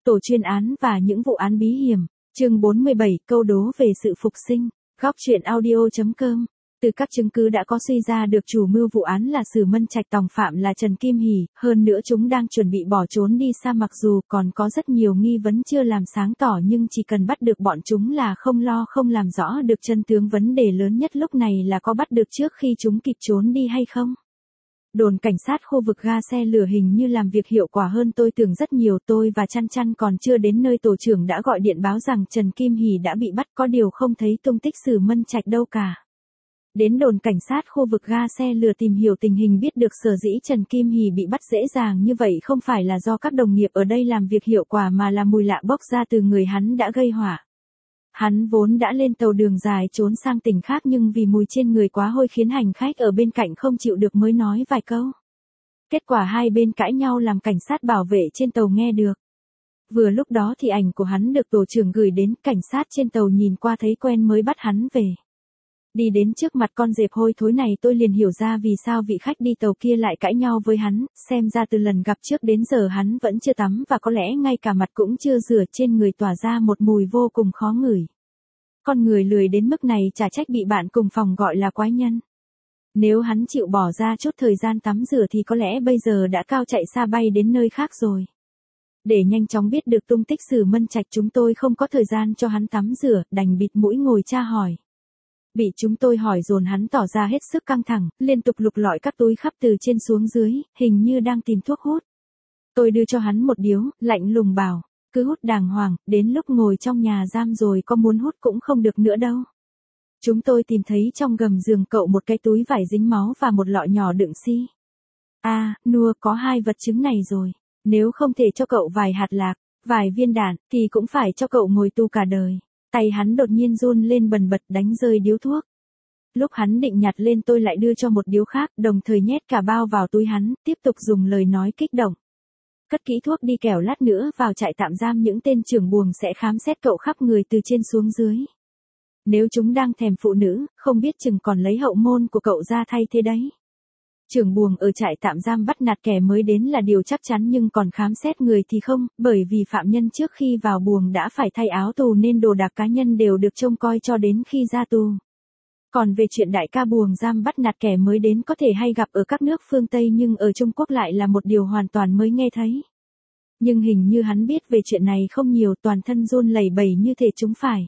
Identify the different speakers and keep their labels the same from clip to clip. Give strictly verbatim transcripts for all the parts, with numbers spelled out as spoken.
Speaker 1: Tổ chuyên án và những vụ án bí hiểm. Chương bốn mươi bảy, câu đố về sự phục sinh. Góc truyện audio chấm com. Từ các chứng cứ đã có suy ra được chủ mưu vụ án là Sử Mân Trạch, tòng phạm là Trần Kim Hỷ, hơn nữa chúng đang chuẩn bị bỏ trốn đi xa, mặc dù còn có rất nhiều nghi vấn chưa làm sáng tỏ, nhưng chỉ cần bắt được bọn chúng là không lo không làm rõ được chân tướng. Vấn đề lớn nhất lúc này là có bắt được trước khi chúng kịp trốn đi hay không. Đồn cảnh sát khu vực ga xe lửa hình như làm việc hiệu quả hơn tôi tưởng rất nhiều. Tôi và Chăn Chăn còn chưa đến nơi, tổ trưởng đã gọi điện báo rằng Trần Kim Hỷ đã bị bắt, có điều không thấy tung tích Sử Mân Trạch đâu cả. Đến đồn cảnh sát khu vực ga xe lửa tìm hiểu tình hình, biết được sở dĩ Trần Kim Hỷ bị bắt dễ dàng như vậy không phải là do các đồng nghiệp ở đây làm việc hiệu quả, mà là mùi lạ bốc ra từ người hắn đã gây họa. Hắn vốn đã lên tàu đường dài trốn sang tỉnh khác, nhưng vì mùi trên người quá hôi khiến hành khách ở bên cạnh không chịu được mới nói vài câu. Kết quả hai bên cãi nhau làm cảnh sát bảo vệ trên tàu nghe được. Vừa lúc đó thì ảnh của hắn được tổ trưởng gửi đến, cảnh sát trên tàu nhìn qua thấy quen mới bắt hắn về. Đi đến trước mặt con dẹp hôi thối này, tôi liền hiểu ra vì sao vị khách đi tàu kia lại cãi nhau với hắn, xem ra từ lần gặp trước đến giờ hắn vẫn chưa tắm, và có lẽ ngay cả mặt cũng chưa rửa, trên người tỏa ra một mùi vô cùng khó ngửi. Con người lười đến mức này chả trách bị bạn cùng phòng gọi là quái nhân. Nếu hắn chịu bỏ ra chút thời gian tắm rửa thì có lẽ bây giờ đã cao chạy xa bay đến nơi khác rồi. Để nhanh chóng biết được tung tích Sử Mân Trạch, chúng tôi không có thời gian cho hắn tắm rửa, đành bịt mũi ngồi tra hỏi. Bị chúng tôi hỏi dồn hắn tỏ ra hết sức căng thẳng, liên tục lục lọi các túi khắp từ trên xuống dưới, hình như đang tìm thuốc hút. Tôi đưa cho hắn một điếu, lạnh lùng bảo, cứ hút đàng hoàng, đến lúc ngồi trong nhà giam rồi có muốn hút cũng không được nữa đâu. Chúng tôi tìm thấy trong gầm giường cậu một cái túi vải dính máu và một lọ nhỏ đựng xi. À, nua, có hai vật chứng này rồi, nếu không thể cho cậu vài hạt lạc, vài viên đạn, thì cũng phải cho cậu ngồi tù cả đời. Tay hắn đột nhiên run lên bần bật, đánh rơi điếu thuốc. Lúc hắn định nhặt lên, tôi lại đưa cho một điếu khác, đồng thời nhét cả bao vào túi hắn, tiếp tục dùng lời nói kích động. Cất kỹ thuốc đi, kẻo lát nữa vào trại tạm giam những tên trưởng buồng sẽ khám xét cậu khắp người từ trên xuống dưới. Nếu chúng đang thèm phụ nữ, không biết chừng còn lấy hậu môn của cậu ra thay thế đấy. Trưởng buồng ở trại tạm giam bắt nạt kẻ mới đến là điều chắc chắn, nhưng còn khám xét người thì không, bởi vì phạm nhân trước khi vào buồng đã phải thay áo tù nên đồ đạc cá nhân đều được trông coi cho đến khi ra tù. Còn về chuyện đại ca buồng giam bắt nạt kẻ mới đến có thể hay gặp ở các nước phương Tây, nhưng ở Trung Quốc lại là một điều hoàn toàn mới nghe thấy. Nhưng hình như hắn biết về chuyện này không nhiều, toàn thân run lẩy bẩy như thể chúng phải.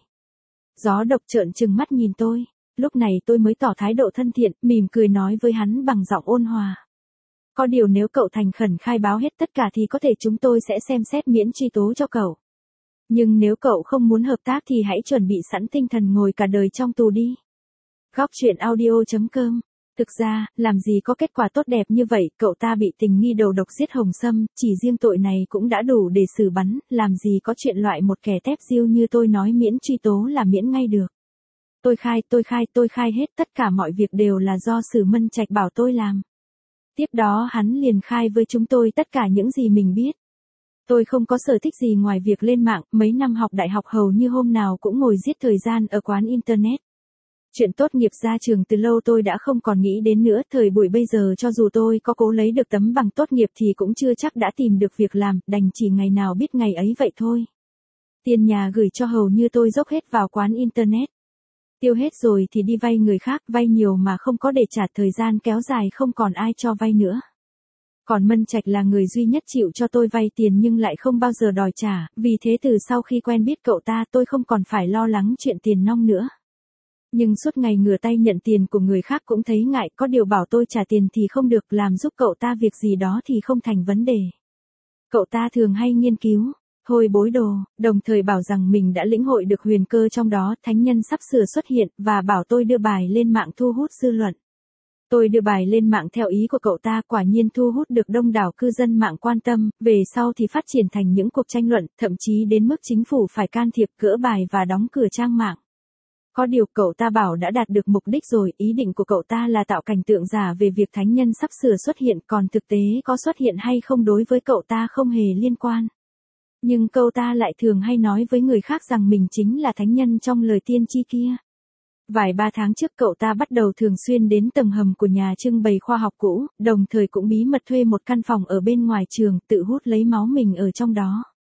Speaker 1: Gió độc trợn trừng mắt nhìn tôi. Lúc này tôi mới tỏ thái độ thân thiện, mỉm cười nói với hắn bằng giọng ôn hòa. Có điều nếu cậu thành khẩn khai báo hết tất cả thì có thể chúng tôi sẽ xem xét miễn truy tố cho cậu. Nhưng nếu cậu không muốn hợp tác thì hãy chuẩn bị sẵn tinh thần ngồi cả đời trong tù đi. Góc truyện audio chấm com. Thực ra, làm gì có kết quả tốt đẹp như vậy, cậu ta bị tình nghi đầu độc giết Hồng Sâm, chỉ riêng tội này cũng đã đủ để xử bắn, làm gì có chuyện loại một kẻ tép diêu như tôi nói miễn truy tố là miễn ngay được. Tôi khai, tôi khai, tôi khai hết, tất cả mọi việc đều là do Sử Mân Trạch bảo tôi làm. Tiếp đó hắn liền khai với chúng tôi tất cả những gì mình biết. Tôi không có sở thích gì ngoài việc lên mạng, mấy năm học đại học hầu như hôm nào cũng ngồi giết thời gian ở quán internet. Chuyện tốt nghiệp ra trường từ lâu tôi đã không còn nghĩ đến nữa, thời buổi bây giờ cho dù tôi có cố lấy được tấm bằng tốt nghiệp thì cũng chưa chắc đã tìm được việc làm, đành chỉ ngày nào biết ngày ấy vậy thôi. Tiền nhà gửi cho hầu như tôi dốc hết vào quán internet. Tiêu hết rồi thì đi vay người khác, vay nhiều mà không có để trả, thời gian kéo dài không còn ai cho vay nữa. Còn Mân Trạch là người duy nhất chịu cho tôi vay tiền nhưng lại không bao giờ đòi trả, vì thế từ sau khi quen biết cậu ta tôi không còn phải lo lắng chuyện tiền nong nữa. Nhưng suốt ngày ngửa tay nhận tiền của người khác cũng thấy ngại, có điều bảo tôi trả tiền thì không được, làm giúp cậu ta việc gì đó thì không thành vấn đề. Cậu ta thường hay nghiên cứu, thôi bối đồ, đồng thời bảo rằng mình đã lĩnh hội được huyền cơ trong đó, thánh nhân sắp sửa xuất hiện, và bảo tôi đưa bài lên mạng thu hút dư luận. Tôi đưa bài lên mạng theo ý của cậu ta, quả nhiên thu hút được đông đảo cư dân mạng quan tâm, về sau thì phát triển thành những cuộc tranh luận, thậm chí đến mức chính phủ phải can thiệp, gỡ bài và đóng cửa trang mạng. Có điều cậu ta bảo đã đạt được mục đích rồi, ý định của cậu ta là tạo cảnh tượng giả về việc thánh nhân sắp sửa xuất hiện, còn thực tế có xuất hiện hay không đối với cậu ta không hề liên quan. Nhưng cậu ta lại thường hay nói với người khác rằng mình chính là thánh nhân trong lời tiên tri kia. Vài ba tháng trước cậu ta bắt đầu thường xuyên đến tầng hầm của nhà trưng bày khoa học cũ, đồng thời cũng bí mật thuê một căn phòng ở bên ngoài trường, tự hút lấy máu mình ở trong đó.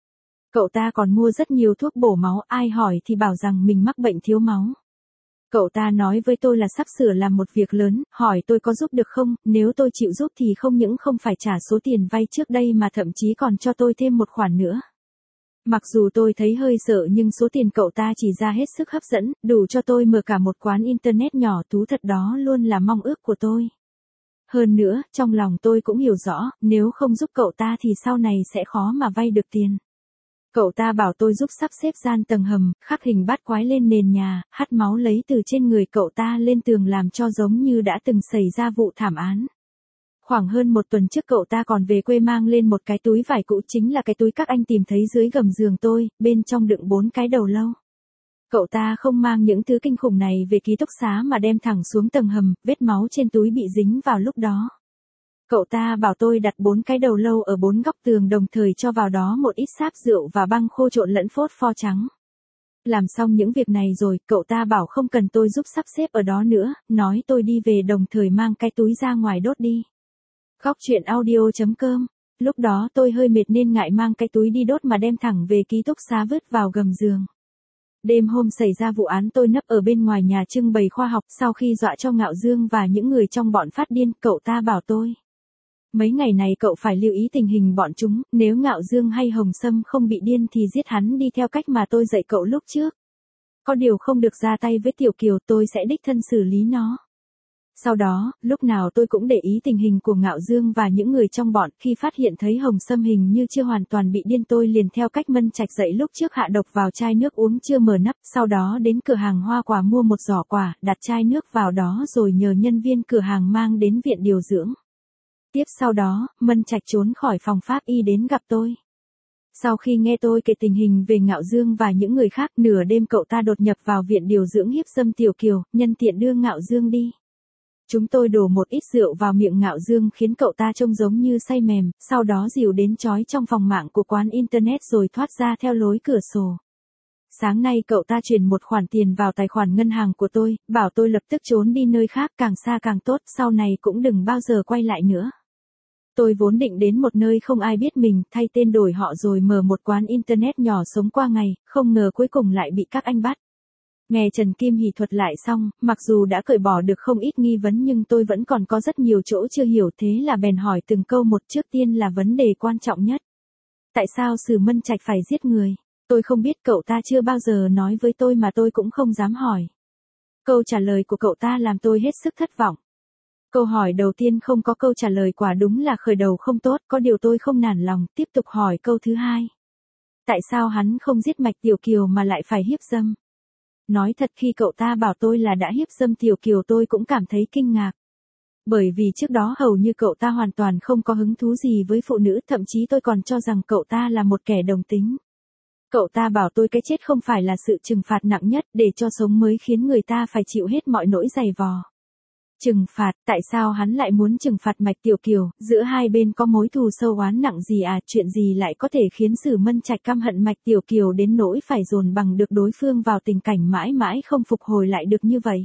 Speaker 1: Cậu ta còn mua rất nhiều thuốc bổ máu, ai hỏi thì bảo rằng mình mắc bệnh thiếu máu. Cậu ta nói với tôi là sắp sửa làm một việc lớn, hỏi tôi có giúp được không, nếu tôi chịu giúp thì không những không phải trả số tiền vay trước đây mà thậm chí còn cho tôi thêm một khoản nữa. Mặc dù tôi thấy hơi sợ nhưng số tiền cậu ta chỉ ra hết sức hấp dẫn, đủ cho tôi mở cả một quán internet nhỏ, thú thật đó luôn là mong ước của tôi. Hơn nữa, trong lòng tôi cũng hiểu rõ, nếu không giúp cậu ta thì sau này sẽ khó mà vay được tiền. Cậu ta bảo tôi giúp sắp xếp gian tầng hầm, khắc hình bát quái lên nền nhà, hắt máu lấy từ trên người cậu ta lên tường làm cho giống như đã từng xảy ra vụ thảm án. Khoảng hơn một tuần trước cậu ta còn về quê mang lên một cái túi vải cũ, chính là cái túi các anh tìm thấy dưới gầm giường tôi, bên trong đựng bốn cái đầu lâu. Cậu ta không mang những thứ kinh khủng này về ký túc xá mà đem thẳng xuống tầng hầm, vết máu trên túi bị dính vào lúc đó. Cậu ta bảo tôi đặt bốn cái đầu lâu ở bốn góc tường, đồng thời cho vào đó một ít sáp rượu và băng khô trộn lẫn phốt pho trắng. Làm xong những việc này rồi, cậu ta bảo không cần tôi giúp sắp xếp ở đó nữa, nói tôi đi về đồng thời mang cái túi ra ngoài đốt đi. Góc truyện audio chấm com. Lúc đó tôi hơi mệt nên ngại mang cái túi đi đốt mà đem thẳng về ký túc xá vứt vào gầm giường. Đêm hôm xảy ra vụ án tôi nấp ở bên ngoài nhà trưng bày khoa học, sau khi dọa cho Ngạo Dương và những người trong bọn phát điên, cậu ta bảo tôi. Mấy ngày này cậu phải lưu ý tình hình bọn chúng, nếu Ngạo Dương hay Hồng Sâm không bị điên thì giết hắn đi theo cách mà tôi dạy cậu lúc trước. Có điều không được ra tay với Tiểu Kiều, tôi sẽ đích thân xử lý nó. Sau đó, lúc nào tôi cũng để ý tình hình của Ngạo Dương và những người trong bọn, khi phát hiện thấy Hồng Sâm hình như chưa hoàn toàn bị điên tôi liền theo cách Mân Trạch dạy lúc trước hạ độc vào chai nước uống chưa mở nắp, sau đó đến cửa hàng hoa quả mua một giỏ quả, đặt chai nước vào đó rồi nhờ nhân viên cửa hàng mang đến viện điều dưỡng. Tiếp sau đó, Mân Trạch trốn khỏi phòng pháp y đến gặp tôi. Sau khi nghe tôi kể tình hình về Ngạo Dương và những người khác, nửa đêm cậu ta đột nhập vào viện điều dưỡng hiếp dâm Tiểu Kiều, nhân tiện đưa Ngạo Dương đi. Chúng tôi đổ một ít rượu vào miệng Ngạo Dương khiến cậu ta trông giống như say mềm, sau đó dìu đến trói trong phòng mạng của quán internet rồi thoát ra theo lối cửa sổ. Sáng nay cậu ta chuyển một khoản tiền vào tài khoản ngân hàng của tôi, bảo tôi lập tức trốn đi nơi khác, càng xa càng tốt, sau này cũng đừng bao giờ quay lại nữa. Tôi vốn định đến một nơi không ai biết mình, thay tên đổi họ rồi mở một quán internet nhỏ sống qua ngày, không ngờ cuối cùng lại bị các anh bắt. Nghe Trần Kim Hỷ thuật lại xong, mặc dù đã cởi bỏ được không ít nghi vấn nhưng tôi vẫn còn có rất nhiều chỗ chưa hiểu, thế là bèn hỏi từng câu một. Trước tiên là vấn đề quan trọng nhất. Tại sao Sử Mân Trạch phải giết người? Tôi không biết, cậu ta chưa bao giờ nói với tôi mà tôi cũng không dám hỏi. Câu trả lời của cậu ta làm tôi hết sức thất vọng. Câu hỏi đầu tiên không có câu trả lời, quả đúng là khởi đầu không tốt, có điều tôi không nản lòng, tiếp tục hỏi câu thứ hai. Tại sao hắn không giết Mạch Tiểu Kiều mà lại phải hiếp dâm? Nói thật, khi cậu ta bảo tôi là đã hiếp dâm Tiểu Kiều tôi cũng cảm thấy kinh ngạc. Bởi vì trước đó hầu như cậu ta hoàn toàn không có hứng thú gì với phụ nữ, thậm chí tôi còn cho rằng cậu ta là một kẻ đồng tính. Cậu ta bảo tôi cái chết không phải là sự trừng phạt nặng nhất, để cho sống mới khiến người ta phải chịu hết mọi nỗi dày vò. Trừng phạt, tại sao hắn lại muốn trừng phạt Mạch Tiểu Kiều, giữa hai bên có mối thù sâu oán nặng gì à, chuyện gì lại có thể khiến Sử Mân Trạch căm hận Mạch Tiểu Kiều đến nỗi phải dồn bằng được đối phương vào tình cảnh mãi mãi không phục hồi lại được như vậy?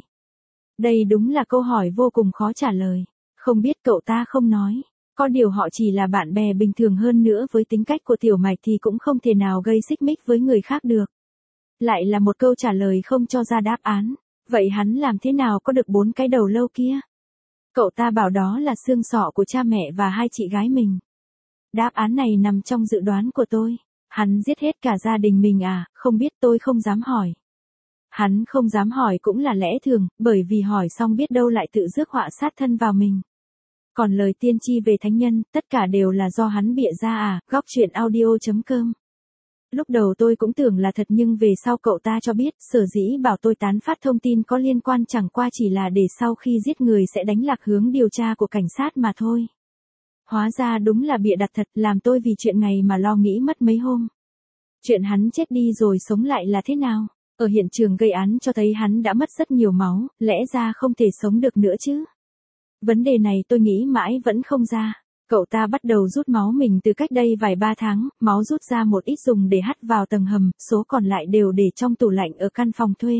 Speaker 1: Đây đúng là câu hỏi vô cùng khó trả lời. Không biết, cậu ta không nói. Có điều họ chỉ là bạn bè bình thường, hơn nữa với tính cách của Tiểu Mạch thì cũng không thể nào gây xích mích với người khác được. Lại là một câu trả lời không cho ra đáp án. Vậy hắn làm thế nào có được bốn cái đầu lâu kia? Cậu ta bảo đó là xương sọ của cha mẹ và hai chị gái mình. Đáp án này nằm trong dự đoán của tôi. Hắn giết hết cả gia đình mình à? Không biết, tôi không dám hỏi. Hắn không dám hỏi cũng là lẽ thường, bởi vì hỏi xong biết đâu lại tự rước họa sát thân vào mình. Còn lời tiên tri về thánh nhân, tất cả đều là do hắn bịa ra à? Góc truyện audio chấm com. Lúc đầu tôi cũng tưởng là thật nhưng về sau cậu ta cho biết, sở dĩ bảo tôi tán phát thông tin có liên quan chẳng qua chỉ là để sau khi giết người sẽ đánh lạc hướng điều tra của cảnh sát mà thôi. Hóa ra đúng là bịa đặt thật, làm tôi vì chuyện này mà lo nghĩ mất mấy hôm. Chuyện hắn chết đi rồi sống lại là thế nào? Ở hiện trường gây án cho thấy hắn đã mất rất nhiều máu, lẽ ra không thể sống được nữa chứ. Vấn đề này tôi nghĩ mãi vẫn không ra. Cậu ta bắt đầu rút máu mình từ cách đây vài ba tháng, máu rút ra một ít dùng để hắt vào tầng hầm, số còn lại đều để trong tủ lạnh ở căn phòng thuê.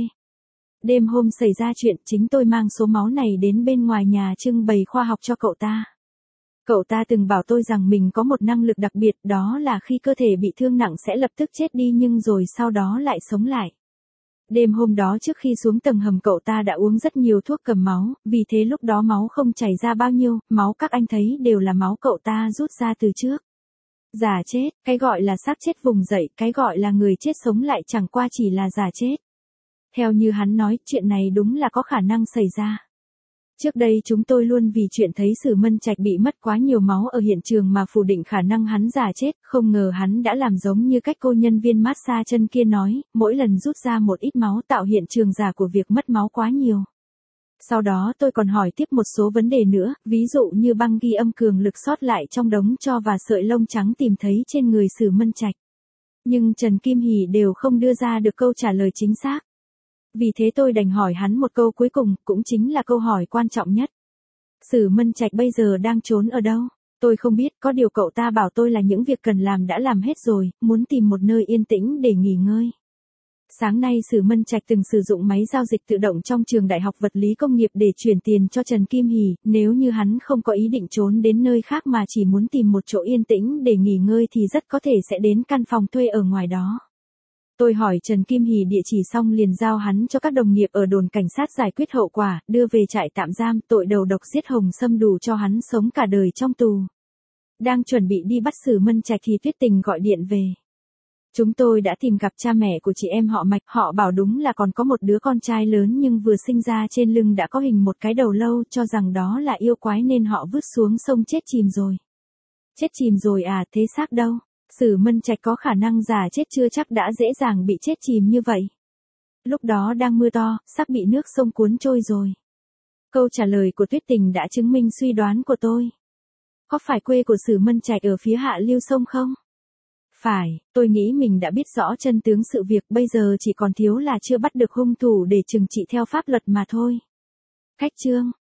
Speaker 1: Đêm hôm xảy ra chuyện, chính tôi mang số máu này đến bên ngoài nhà trưng bày khoa học cho cậu ta. Cậu ta từng bảo tôi rằng mình có một năng lực đặc biệt, đó là khi cơ thể bị thương nặng sẽ lập tức chết đi nhưng rồi sau đó lại sống lại. Đêm hôm đó trước khi xuống tầng hầm cậu ta đã uống rất nhiều thuốc cầm máu, vì thế lúc đó máu không chảy ra bao nhiêu, máu các anh thấy đều là máu cậu ta rút ra từ trước. Giả chết, cái gọi là xác chết vùng dậy, cái gọi là người chết sống lại chẳng qua chỉ là giả chết. Theo như hắn nói, chuyện này đúng là có khả năng xảy ra. Trước đây chúng tôi luôn vì chuyện thấy Sử Mân Trạch bị mất quá nhiều máu ở hiện trường mà phủ định khả năng hắn giả chết, không ngờ hắn đã làm giống như cách cô nhân viên massage chân kia nói, mỗi lần rút ra một ít máu tạo hiện trường giả của việc mất máu quá nhiều. Sau đó tôi còn hỏi tiếp một số vấn đề nữa, ví dụ như băng ghi âm cường lực sót lại trong đống tro và sợi lông trắng tìm thấy trên người Sử Mân Trạch. Nhưng Trần Kim Hỷ đều không đưa ra được câu trả lời chính xác. Vì thế tôi đành hỏi hắn một câu cuối cùng, cũng chính là câu hỏi quan trọng nhất. Sử Mân Trạch bây giờ đang trốn ở đâu? Tôi không biết, có điều cậu ta bảo tôi là những việc cần làm đã làm hết rồi, muốn tìm một nơi yên tĩnh để nghỉ ngơi. Sáng nay Sử Mân Trạch từng sử dụng máy giao dịch tự động trong trường Đại học Vật lý Công nghiệp để chuyển tiền cho Trần Kim Hỷ, nếu như hắn không có ý định trốn đến nơi khác mà chỉ muốn tìm một chỗ yên tĩnh để nghỉ ngơi thì rất có thể sẽ đến căn phòng thuê ở ngoài đó. Tôi hỏi Trần Kim Hỷ địa chỉ xong liền giao hắn cho các đồng nghiệp ở đồn cảnh sát giải quyết hậu quả, đưa về trại tạm giam, tội đầu độc giết Hồng Sâm đủ cho hắn sống cả đời trong tù. Đang chuẩn bị đi bắt Sử Mân Trạch thì Tuyết Tình gọi điện về. Chúng tôi đã tìm gặp cha mẹ của chị em họ Mạch, họ bảo đúng là còn có một đứa con trai lớn nhưng vừa sinh ra trên lưng đã có hình một cái đầu lâu, cho rằng đó là yêu quái nên họ vứt xuống sông chết chìm rồi. Chết chìm rồi à, thế xác đâu? Sử Mân Trạch có khả năng giả chết chưa chắc đã dễ dàng bị chết chìm như vậy. Lúc đó đang mưa to, sắp bị nước sông cuốn trôi rồi. Câu trả lời của Tuyết Tình đã chứng minh suy đoán của tôi. Có phải quê của Sử Mân Trạch ở phía hạ lưu sông không? Phải, tôi nghĩ mình đã biết rõ chân tướng sự việc, bây giờ chỉ còn thiếu là chưa bắt được hung thủ để trừng trị theo pháp luật mà thôi. Khách chương